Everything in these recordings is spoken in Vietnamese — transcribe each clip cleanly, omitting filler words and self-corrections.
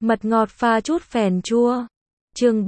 Mật ngọt pha chút phèn chua. Chương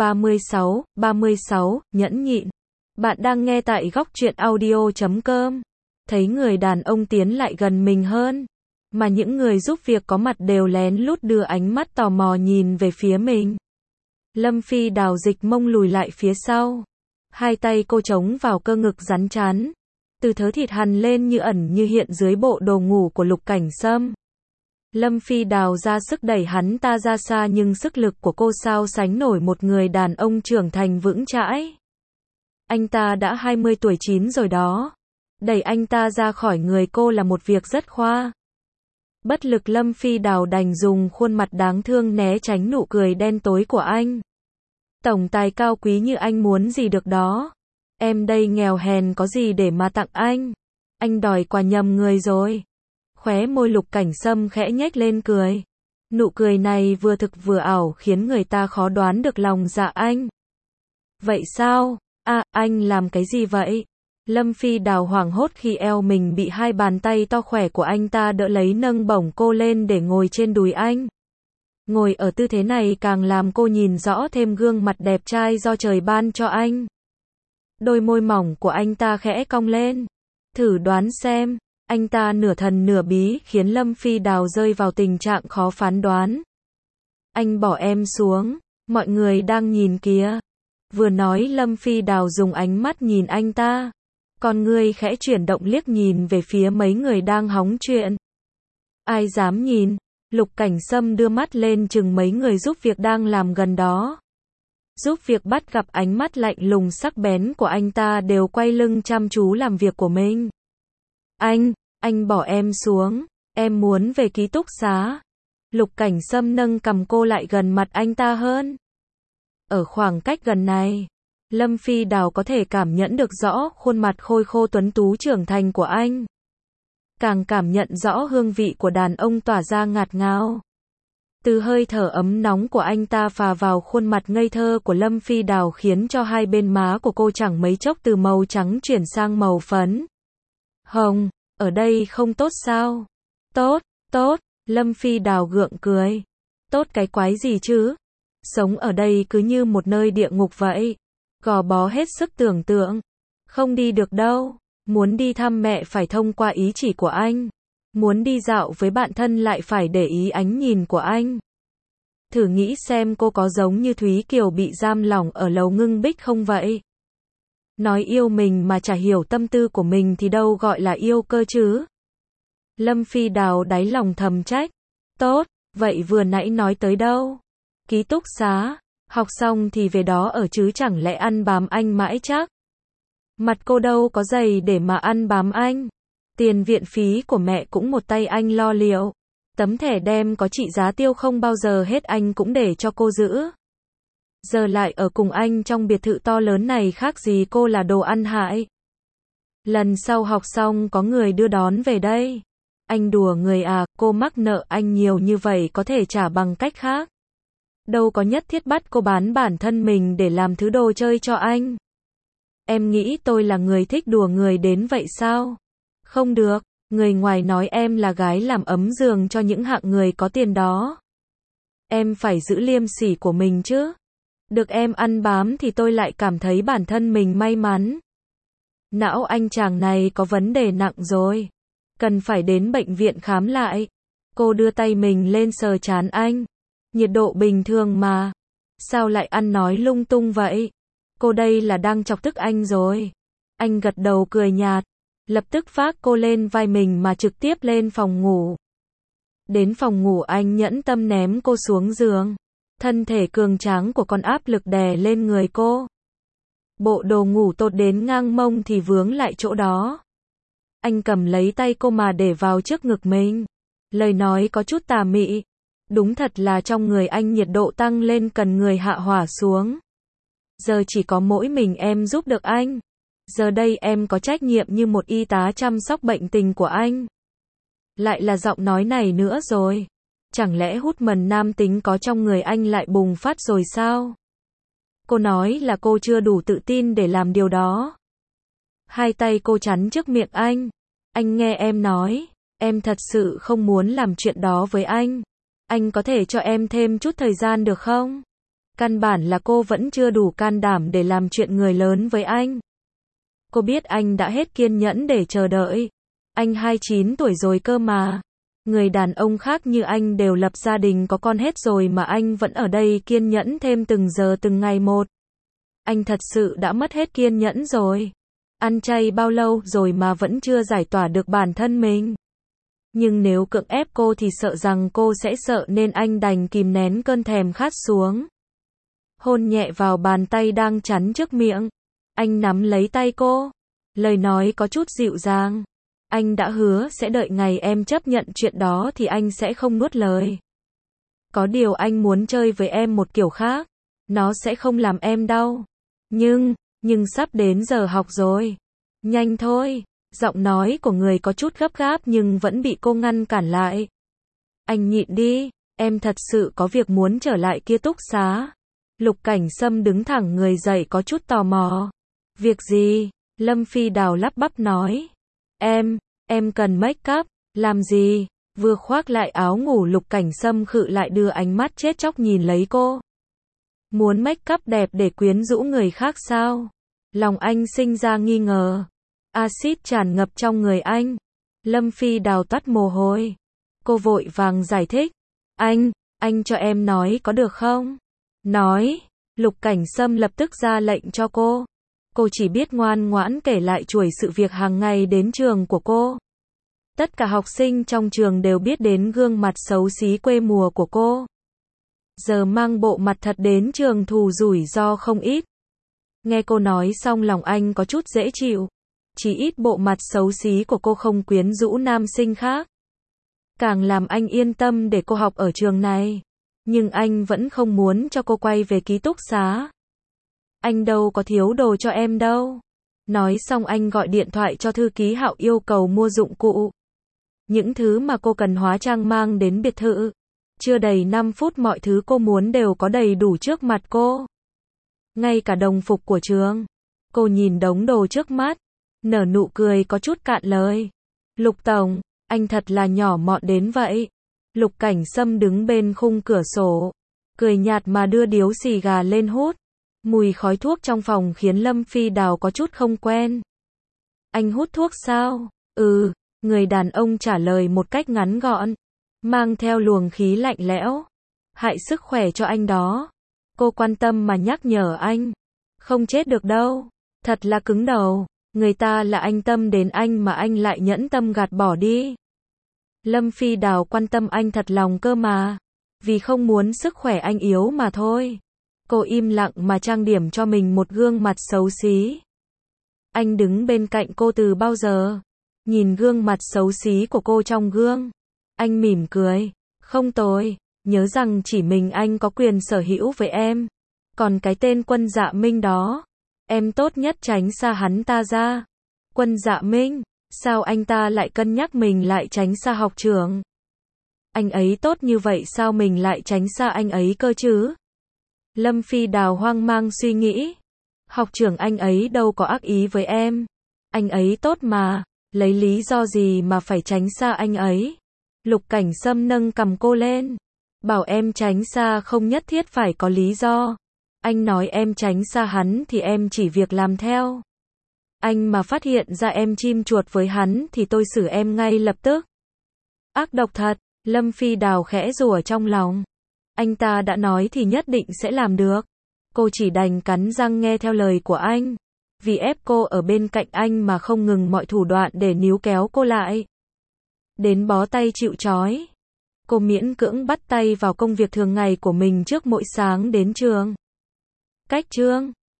36, nhẫn nhịn. Bạn đang nghe tại góc truyện audio.com. Thấy người đàn ông tiến lại gần mình hơn, mà những người giúp việc có mặt đều lén lút đưa ánh mắt tò mò nhìn về phía mình. Lâm Phi Đào dịch mông lùi lại phía sau. Hai tay cô chống vào cơ ngực rắn chắn. Từ thớ thịt hằn lên như ẩn như hiện dưới bộ đồ ngủ của Lục Cảnh Sâm. Lâm Phi Đào ra sức đẩy hắn ta ra xa, nhưng sức lực của cô sao sánh nổi một người đàn ông trưởng thành vững chãi. Anh ta đã 20 tuổi 9 rồi đó. Đẩy anh ta ra khỏi người cô là một việc rất khoa. Bất lực Lâm Phi Đào đành dùng khuôn mặt đáng thương né tránh nụ cười đen tối của anh. Tổng tài cao quý như anh muốn gì được đó. Em đây nghèo hèn có gì để mà tặng anh. Anh đòi quà nhầm người rồi. Khóe môi Lục Cảnh Sâm khẽ nhếch lên cười. Nụ cười này vừa thực vừa ảo khiến người ta khó đoán được lòng dạ anh. Vậy sao? Anh làm cái gì vậy? Lâm Phi Đào hoảng hốt khi eo mình bị hai bàn tay to khỏe của anh ta đỡ lấy, nâng bổng cô lên để ngồi trên đùi anh. Ngồi ở tư thế này càng làm cô nhìn rõ thêm gương mặt đẹp trai do trời ban cho anh. Đôi môi mỏng của anh ta khẽ cong lên. Thử đoán xem. Anh ta nửa thần nửa bí khiến Lâm Phi Đào rơi vào tình trạng khó phán đoán. Anh bỏ em xuống. Mọi người đang nhìn kìa. Vừa nói Lâm Phi Đào dùng ánh mắt nhìn anh ta. Con ngươi khẽ chuyển động liếc nhìn về phía mấy người đang hóng chuyện. Ai dám nhìn? Lục Cảnh Sâm đưa mắt lên chừng mấy người giúp việc đang làm gần đó. Giúp việc bắt gặp ánh mắt lạnh lùng sắc bén của anh ta đều quay lưng chăm chú làm việc của mình. Anh bỏ em xuống. Em muốn về ký túc xá. Lục Cảnh Sâm nâng cầm cô lại gần mặt anh ta hơn. Ở khoảng cách gần này, Lâm Phi Đào có thể cảm nhận được rõ khuôn mặt khôi khô tuấn tú trưởng thành của anh. Càng cảm nhận rõ hương vị của đàn ông tỏa ra ngạt ngào. Từ hơi thở ấm nóng của anh ta phả vào khuôn mặt ngây thơ của Lâm Phi Đào khiến cho hai bên má của cô chẳng mấy chốc từ màu trắng chuyển sang màu phấn hồng. Ở đây không tốt sao? Tốt, Lâm Phi Đào gượng cười. Tốt cái quái gì chứ? Sống ở đây cứ như một nơi địa ngục vậy. Gò bó hết sức tưởng tượng. Không đi được đâu. Muốn đi thăm mẹ phải thông qua ý chỉ của anh. Muốn đi dạo với bạn thân lại phải để ý ánh nhìn của anh. Thử nghĩ xem cô có giống như Thúy Kiều bị giam lỏng ở lầu Ngưng Bích không vậy? Nói yêu mình mà chả hiểu tâm tư của mình thì đâu gọi là yêu cơ chứ? Lâm Phi Đào đáy lòng thầm trách. Tốt, vậy vừa nãy nói tới đâu? Ký túc xá, học xong thì về đó ở chứ chẳng lẽ ăn bám anh mãi chắc? Mặt cô đâu có dày để mà ăn bám anh. Tiền viện phí của mẹ cũng một tay anh lo liệu. Tấm thẻ đem có trị giá tiêu không bao giờ hết anh cũng để cho cô giữ. Giờ lại ở cùng anh trong biệt thự to lớn này khác gì cô là đồ ăn hại. Lần sau học xong có người đưa đón về đây. Anh đùa người à, cô mắc nợ anh nhiều như vậy có thể trả bằng cách khác. Đâu có nhất thiết bắt cô bán bản thân mình để làm thứ đồ chơi cho anh. Em nghĩ tôi là người thích đùa người đến vậy sao? Không được, người ngoài nói em là gái làm ấm giường cho những hạng người có tiền đó. Em phải giữ liêm sỉ của mình chứ. Được em ăn bám thì tôi lại cảm thấy bản thân mình may mắn. Não anh chàng này có vấn đề nặng rồi. Cần phải đến bệnh viện khám lại. Cô đưa tay mình lên sờ trán anh. Nhiệt độ bình thường mà. Sao lại ăn nói lung tung vậy? Cô đây là đang chọc tức anh rồi. Anh gật đầu cười nhạt. Lập tức vác cô lên vai mình mà trực tiếp lên phòng ngủ. Đến phòng ngủ anh nhẫn tâm ném cô xuống giường. Thân thể cường tráng của con áp lực đè lên người cô. Bộ đồ ngủ tột đến ngang mông thì vướng lại chỗ đó. Anh cầm lấy tay cô mà để vào trước ngực mình. Lời nói có chút tà mị. Đúng thật là trong người anh nhiệt độ tăng lên cần người hạ hỏa xuống. Giờ chỉ có mỗi mình em giúp được anh. Giờ đây em có trách nhiệm như một y tá chăm sóc bệnh tình của anh. Lại là giọng nói này nữa rồi. Chẳng lẽ hút mần nam tính có trong người anh lại bùng phát rồi sao? Cô nói là cô chưa đủ tự tin để làm điều đó. Hai tay cô chắn trước miệng anh. Anh nghe em nói. Em thật sự không muốn làm chuyện đó với anh. Anh có thể cho em thêm chút thời gian được không? Căn bản là cô vẫn chưa đủ can đảm để làm chuyện người lớn với anh. Cô biết anh đã hết kiên nhẫn để chờ đợi. Anh 29 tuổi rồi cơ mà. Người đàn ông khác như anh đều lập gia đình có con hết rồi mà anh vẫn ở đây kiên nhẫn thêm từng giờ từng ngày một. Anh thật sự đã mất hết kiên nhẫn rồi. Ăn chay bao lâu rồi mà vẫn chưa giải tỏa được bản thân mình. Nhưng nếu cưỡng ép cô thì sợ rằng cô sẽ sợ nên anh đành kìm nén cơn thèm khát xuống. Hôn nhẹ vào bàn tay đang chắn trước miệng. Anh nắm lấy tay cô. Lời nói có chút dịu dàng. Anh đã hứa sẽ đợi ngày em chấp nhận chuyện đó thì anh sẽ không nuốt lời. Có điều anh muốn chơi với em một kiểu khác. Nó sẽ không làm em đau. Nhưng sắp đến giờ học rồi. Nhanh thôi. Giọng nói của người có chút gấp gáp nhưng vẫn bị cô ngăn cản lại. Anh nhịn đi. Em thật sự có việc muốn trở lại ký túc xá. Lục Cảnh Sâm đứng thẳng người dậy có chút tò mò. Việc gì? Lâm Phi Đào lắp bắp nói. Em cần make up. Làm gì? Vừa khoác lại áo ngủ Lục Cảnh Sâm khựng lại đưa ánh mắt chết chóc nhìn lấy cô. Muốn make up đẹp để quyến rũ người khác sao? Lòng anh sinh ra nghi ngờ. Axit tràn ngập trong người anh. Lâm Phi Đào toát mồ hôi. Cô vội vàng giải thích. Anh cho em nói có được không? Nói. Lục Cảnh Sâm lập tức ra lệnh cho cô. Cô chỉ biết ngoan ngoãn kể lại chuỗi sự việc hàng ngày đến trường của cô. Tất cả học sinh trong trường đều biết đến gương mặt xấu xí quê mùa của cô. Giờ mang bộ mặt thật đến trường thù rủi ro không ít. Nghe cô nói xong lòng anh có chút dễ chịu. Chỉ ít bộ mặt xấu xí của cô không quyến rũ nam sinh khác. Càng làm anh yên tâm để cô học ở trường này. Nhưng anh vẫn không muốn cho cô quay về ký túc xá. Anh đâu có thiếu đồ cho em đâu. Nói xong anh gọi điện thoại cho thư ký Hạo yêu cầu mua dụng cụ. Những thứ mà cô cần hóa trang mang đến biệt thự. Chưa đầy 5 phút mọi thứ cô muốn đều có đầy đủ trước mặt cô. Ngay cả đồng phục của trường. Cô nhìn đống đồ trước mắt. Nở nụ cười có chút cạn lời. Lục Tổng, anh thật là nhỏ mọn đến vậy. Lục Cảnh Sâm đứng bên khung cửa sổ. Cười nhạt mà đưa điếu xì gà lên hút. Mùi khói thuốc trong phòng khiến Lâm Phi Đào có chút không quen. Anh hút thuốc sao? Người đàn ông trả lời một cách ngắn gọn. Mang theo luồng khí lạnh lẽo. Hại sức khỏe cho anh đó. Cô quan tâm mà nhắc nhở anh. Không chết được đâu. Thật là cứng đầu. Người ta là anh tâm đến anh mà anh lại nhẫn tâm gạt bỏ đi. Lâm Phi Đào quan tâm anh thật lòng cơ mà. Vì không muốn sức khỏe anh yếu mà thôi. Cô im lặng mà trang điểm cho mình một gương mặt xấu xí. Anh đứng bên cạnh cô từ bao giờ? Nhìn gương mặt xấu xí của cô trong gương. Anh mỉm cười. Không tồi. Nhớ rằng chỉ mình anh có quyền sở hữu với em. Còn cái tên Quân Dạ Minh đó. Em tốt nhất tránh xa hắn ta ra. Quân Dạ Minh? Sao anh ta lại cân nhắc mình lại tránh xa học trưởng? Anh ấy tốt như vậy sao mình lại tránh xa anh ấy cơ chứ? Lâm Phi Đào hoang mang suy nghĩ. Học trưởng anh ấy đâu có ác ý với em. Anh ấy tốt mà. Lấy lý do gì mà phải tránh xa anh ấy? Lục Cảnh Sâm nâng cằm cô lên. Bảo em tránh xa không nhất thiết phải có lý do. Anh nói em tránh xa hắn thì em chỉ việc làm theo. Anh mà phát hiện ra em chim chuột với hắn thì tôi xử em ngay lập tức. Ác độc thật. Lâm Phi Đào khẽ rủa trong lòng. Anh ta đã nói thì nhất định sẽ làm được. Cô chỉ đành cắn răng nghe theo lời của anh. Vì ép cô ở bên cạnh anh mà không ngừng mọi thủ đoạn để níu kéo cô lại. Đến bó tay chịu trói. Cô miễn cưỡng bắt tay vào công việc thường ngày của mình trước mỗi sáng đến trường. Cách trường.